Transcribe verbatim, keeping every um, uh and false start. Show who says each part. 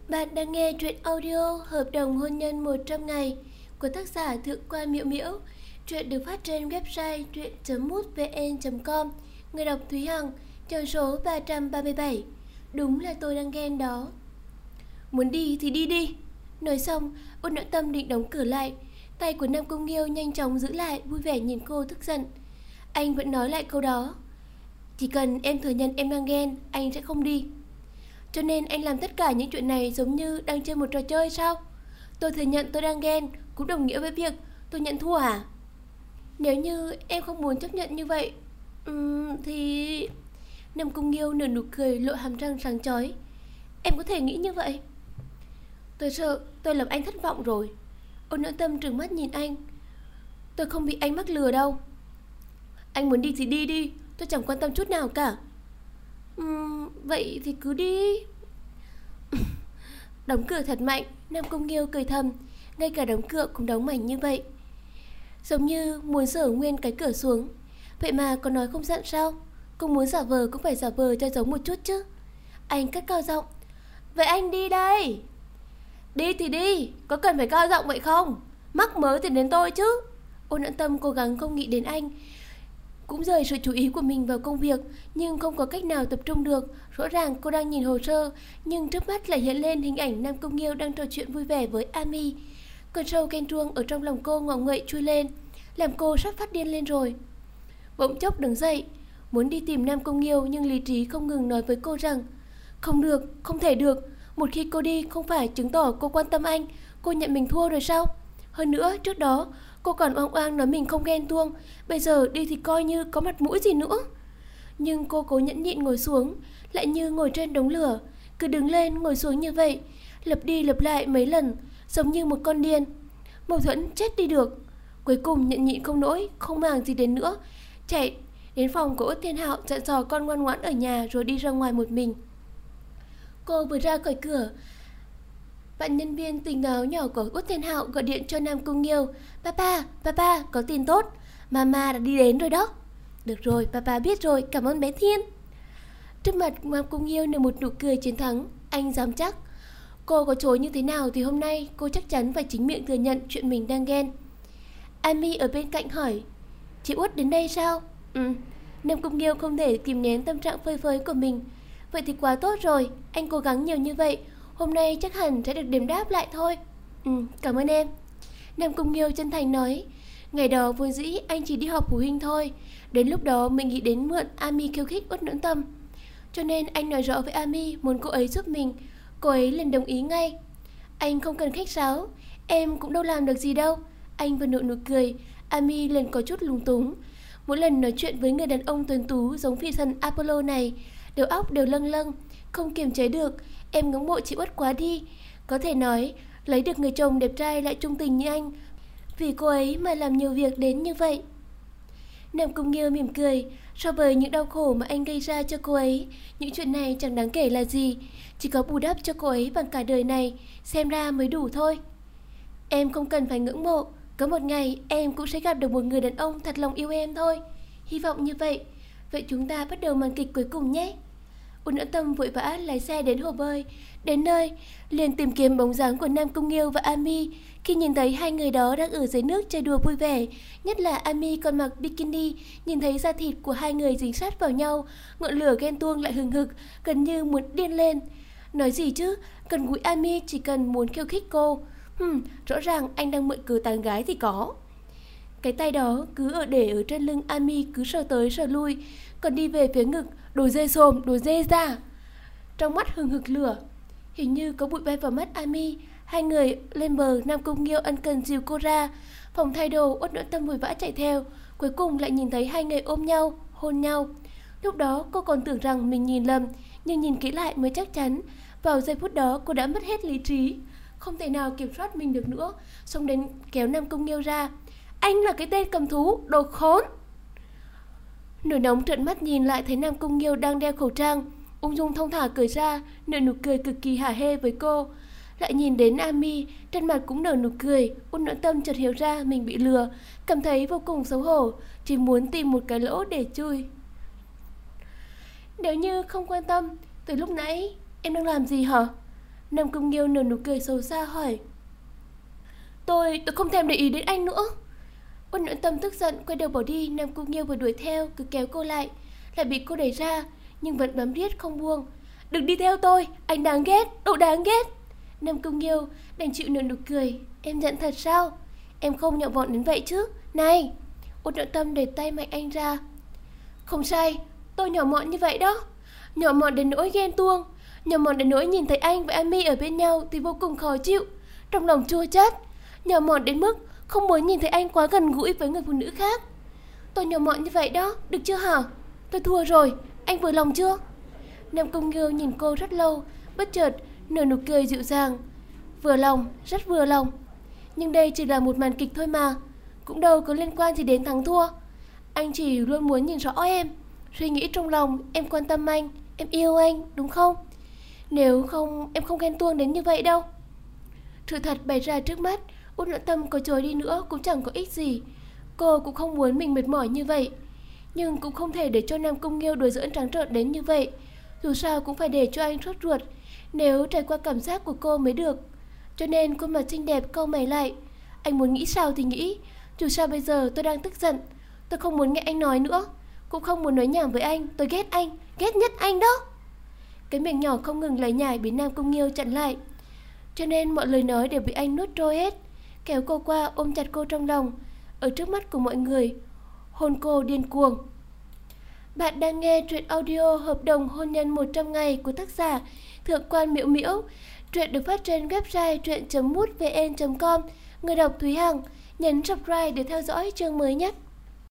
Speaker 1: Bạn đang nghe truyện audio Hợp đồng hôn nhân một trăm ngày của tác giả Thượng quan Miễu Miễu. Truyện được phát trên website truyện chấm mútvn chấm com. Người đọc Thúy Hằng, trang số ba trăm ba mươi bảy. Đúng là tôi đang ghen đó. Muốn đi thì đi đi. Nói xong, Ôn Noãn Tâm định đóng cửa lại. Tay của Nam Cung Nghiêu nhanh chóng giữ lại, vui vẻ nhìn cô tức giận. Anh vẫn nói lại câu đó. Chỉ cần em thừa nhận em đang ghen, anh sẽ không đi. Cho nên anh làm tất cả những chuyện này giống như đang chơi một trò chơi sao? Tôi thừa nhận tôi đang ghen cũng đồng nghĩa với việc tôi nhận thua à? Nếu như em không muốn chấp nhận như vậy, um, thì... Nam Cung Nghiêu nở nụ cười lộ hàm răng sáng chói. Em có thể nghĩ như vậy? Tôi sợ tôi làm anh thất vọng rồi. Ôn Noãn Tâm trừng mắt nhìn anh. Tôi không bị anh mắc lừa đâu. Anh muốn đi thì đi đi, tôi chẳng quan tâm chút nào cả. uhm, Vậy thì cứ đi. Đóng cửa thật mạnh. Nam Cung Nghiêu cười thầm. Ngay cả đóng cửa cũng đóng mạnh như vậy, giống như muốn dở nguyên cái cửa xuống. Vậy mà còn nói không giận sao? Cũng muốn giả vờ cũng phải giả vờ cho giống một chút chứ. Anh cất cao giọng. Vậy anh đi đây. Đi thì đi, có cần phải cao giọng vậy không? Mắc mớ thì đến tôi chứ. Ôn Noãn Tâm cố gắng không nghĩ đến anh, cũng rời sự chú ý của mình vào công việc, nhưng không có cách nào tập trung được. Rõ ràng cô đang nhìn hồ sơ, nhưng trước mắt lại hiện lên hình ảnh Nam Cung Nghiêu đang trò chuyện vui vẻ với Ami. Cơn sâu ghen tuông ở trong lòng cô ngọ nguậy chui lên, làm cô sắp phát điên lên rồi. Bỗng chốc đứng dậy, muốn đi tìm Nam Cung Nghiêu, nhưng lý trí không ngừng nói với cô rằng không được, không thể được. Một khi cô đi không phải chứng tỏ cô quan tâm anh, cô nhận mình thua rồi sao? Hơn nữa, trước đó cô còn oang oang nói mình không ghen tuông, bây giờ đi thì coi như có mặt mũi gì nữa. Nhưng cô cố nhẫn nhịn ngồi xuống, lại như ngồi trên đống lửa, cứ đứng lên ngồi xuống như vậy, lặp đi lặp lại mấy lần, giống như một con điên. Mâu thuẫn chết đi được. Cuối cùng nhẫn nhịn không nổi, không màng gì đến nữa, chạy đến phòng của Út Thiên Hạo dặn dò con ngoan ngoãn ở nhà rồi đi ra ngoài một mình. Cô vừa ra khỏi cửa, bạn nhân viên tình báo nhỏ của Út Thiên Hạo gọi điện cho Nam Cung Nghiêu. Papa, papa, có tin tốt, mama đã đi đến rồi đó. Được rồi, papa biết rồi, cảm ơn bé Thiên. Trước mặt Nam Cung Nghiêu nở một nụ cười chiến thắng. Anh dám chắc. Cô có chối như thế nào thì hôm nay cô chắc chắn phải chính miệng thừa nhận chuyện mình đang ghen. Ami ở bên cạnh hỏi, chị Út đến đây sao? Ừ. Nam Cung Nghiêu không thể kìm nén tâm trạng phơi phới của mình. Vậy thì quá tốt rồi, anh cố gắng nhiều như vậy, hôm nay chắc hẳn sẽ được đền đáp lại thôi. Ừ, cảm ơn em. Nam Cung Nghiêu chân thành nói. Ngày đó vốn dĩ anh chỉ đi họp phụ huynh thôi, đến lúc đó mình nghĩ đến mượn Ami khiêu khích Út Noãn Tâm, cho nên anh nói rõ với Ami muốn cô ấy giúp mình. Cô ấy liền đồng ý ngay. Anh không cần khách sáo, em cũng đâu làm được gì đâu. Anh vừa nụ nụ cười, Ami liền có chút lúng túng. Mỗi lần nói chuyện với người đàn ông tuấn tú giống phi thần Apollo này, đầu óc đều lâng lâng, không kiềm chế được. Em ngưỡng mộ chị Út quá đi. Có thể nói, lấy được người chồng đẹp trai lại trung tình như anh, vì cô ấy mà làm nhiều việc đến như vậy. Nam Cung Nghiêu mỉm cười. So với những đau khổ mà anh gây ra cho cô ấy, những chuyện này chẳng đáng kể là gì. Chỉ có bù đắp cho cô ấy bằng cả đời này, xem ra mới đủ thôi. Em không cần phải ngưỡng mộ, có một ngày em cũng sẽ gặp được một người đàn ông thật lòng yêu em thôi. Hy vọng như vậy. Vậy chúng ta bắt đầu màn kịch cuối cùng nhé. Ôn Noãn Tâm vội vã lái xe đến hồ bơi. Đến nơi, liền tìm kiếm bóng dáng của Nam Cung Nghiêu và Ami. Khi nhìn thấy hai người đó đang ở dưới nước chơi đùa vui vẻ, nhất là Ami còn mặc bikini, nhìn thấy da thịt của hai người dính sát vào nhau, ngọn lửa ghen tuông lại hừng hực, gần như muốn điên lên. Nói gì chứ, gần gũi Ami chỉ cần muốn khiêu khích cô. Hừm, rõ ràng anh đang mượn cớ tán gái thì có. Cái tay đó cứ ở để ở trên lưng Ami, cứ sờ tới sờ lui, còn đi về phía ngực, đồ dê xồm, đồ dê ra. Trong mắt hừng hực lửa, hình như có bụi bay vào mắt Ami. Hai người lên bờ, Nam Cung Nghiêu ân cần dìu cô ra phòng thay đồ. Út Noãn Tâm vội vã chạy theo, cuối cùng lại nhìn thấy hai người ôm nhau, hôn nhau. Lúc đó cô còn tưởng rằng mình nhìn lầm, nhưng nhìn kỹ lại mới chắc chắn. Vào giây phút đó cô đã mất hết lý trí, không thể nào kiểm soát mình được nữa, xông đến kéo Nam Cung Nghiêu ra. Anh là cái tên cầm thú, đồ khốn. Nổi nóng trợn mắt nhìn lại thấy Nam Cung Nghiêu đang đeo khẩu trang, ung dung thong thả cười ra, nở nụ cười cực kỳ hả hê với cô. Lại nhìn đến Ami, trên mặt cũng nở nụ cười. Ôn Noãn Tâm chợt hiểu ra mình bị lừa, cảm thấy vô cùng xấu hổ, chỉ muốn tìm một cái lỗ để chui. Nếu như không quan tâm, từ lúc nãy em đang làm gì hả? Nam Cung Nghiêu nở nụ cười xấu xa hỏi. Tôi, tôi không thèm để ý đến anh nữa. Ôn Noãn Tâm tức giận quay đầu bỏ đi. Nam Cung Nghiêu vừa đuổi theo cứ kéo cô lại, lại bị cô đẩy ra nhưng vẫn bám riết không buông. Đừng đi theo tôi, anh đáng ghét, độ đáng ghét. Nam Cung Nghiêu đành chịu nở nụ cười. Em giận thật sao? Em không nhỏ mọn đến vậy chứ. Này! Ôn Noãn Tâm đẩy tay mạnh anh ra. Không sai, tôi nhỏ mọn như vậy đó. Nhỏ mọn đến nỗi ghen tuông, nhỏ mọn đến nỗi nhìn thấy anh và Ami ở bên nhau thì vô cùng khó chịu, trong lòng chua chát. Nhỏ mọn đến mức không muốn nhìn thấy anh quá gần gũi với người phụ nữ khác. Tôi nhỏ mọn như vậy đó, được chưa hả? Tôi thua rồi, anh vừa lòng chưa? Nam Cung Nghiêu nhìn cô rất lâu, bất chợt nở nụ cười dịu dàng. Vừa lòng, rất vừa lòng. Nhưng đây chỉ là một màn kịch thôi mà, cũng đâu có liên quan gì đến thắng thua. Anh chỉ luôn muốn nhìn rõ em, suy nghĩ trong lòng em quan tâm anh, em yêu anh, đúng không? Nếu không, em không ghen tuông đến như vậy đâu. Sự thật bày ra trước mắt, Út Noãn Tâm có chối đi nữa cũng chẳng có ích gì. Cô cũng không muốn mình mệt mỏi như vậy, nhưng cũng không thể để cho Nam Cung Nghiêu đùa giỡn trắng trợn đến như vậy. Dù sao cũng phải để cho anh sốt ruột, nếu trải qua cảm giác của cô mới được. Cho nên khuôn mặt xinh đẹp cau mày lại. Anh muốn nghĩ sao thì nghĩ, dù sao bây giờ tôi đang tức giận. Tôi không muốn nghe anh nói nữa, cũng không muốn nói nhảm với anh. Tôi ghét anh, ghét nhất anh đó. Cái miệng nhỏ không ngừng lấy nhải bị Nam Cung Nghiêu chặn lại, cho nên mọi lời nói đều bị anh nuốt trôi hết. Kéo cô qua ôm chặt cô trong lòng, ở trước mắt của mọi người hôn cô điên cuồng. Bạn đang nghe truyện audio Hợp đồng hôn nhân một trăm ngày của tác giả Thượng quan Miễu Miễu. Truyện được phát trên website truyện chấm mútvn chấm com. Người đọc Thúy Hằng. Nhấn subscribe để theo dõi chương mới nhất.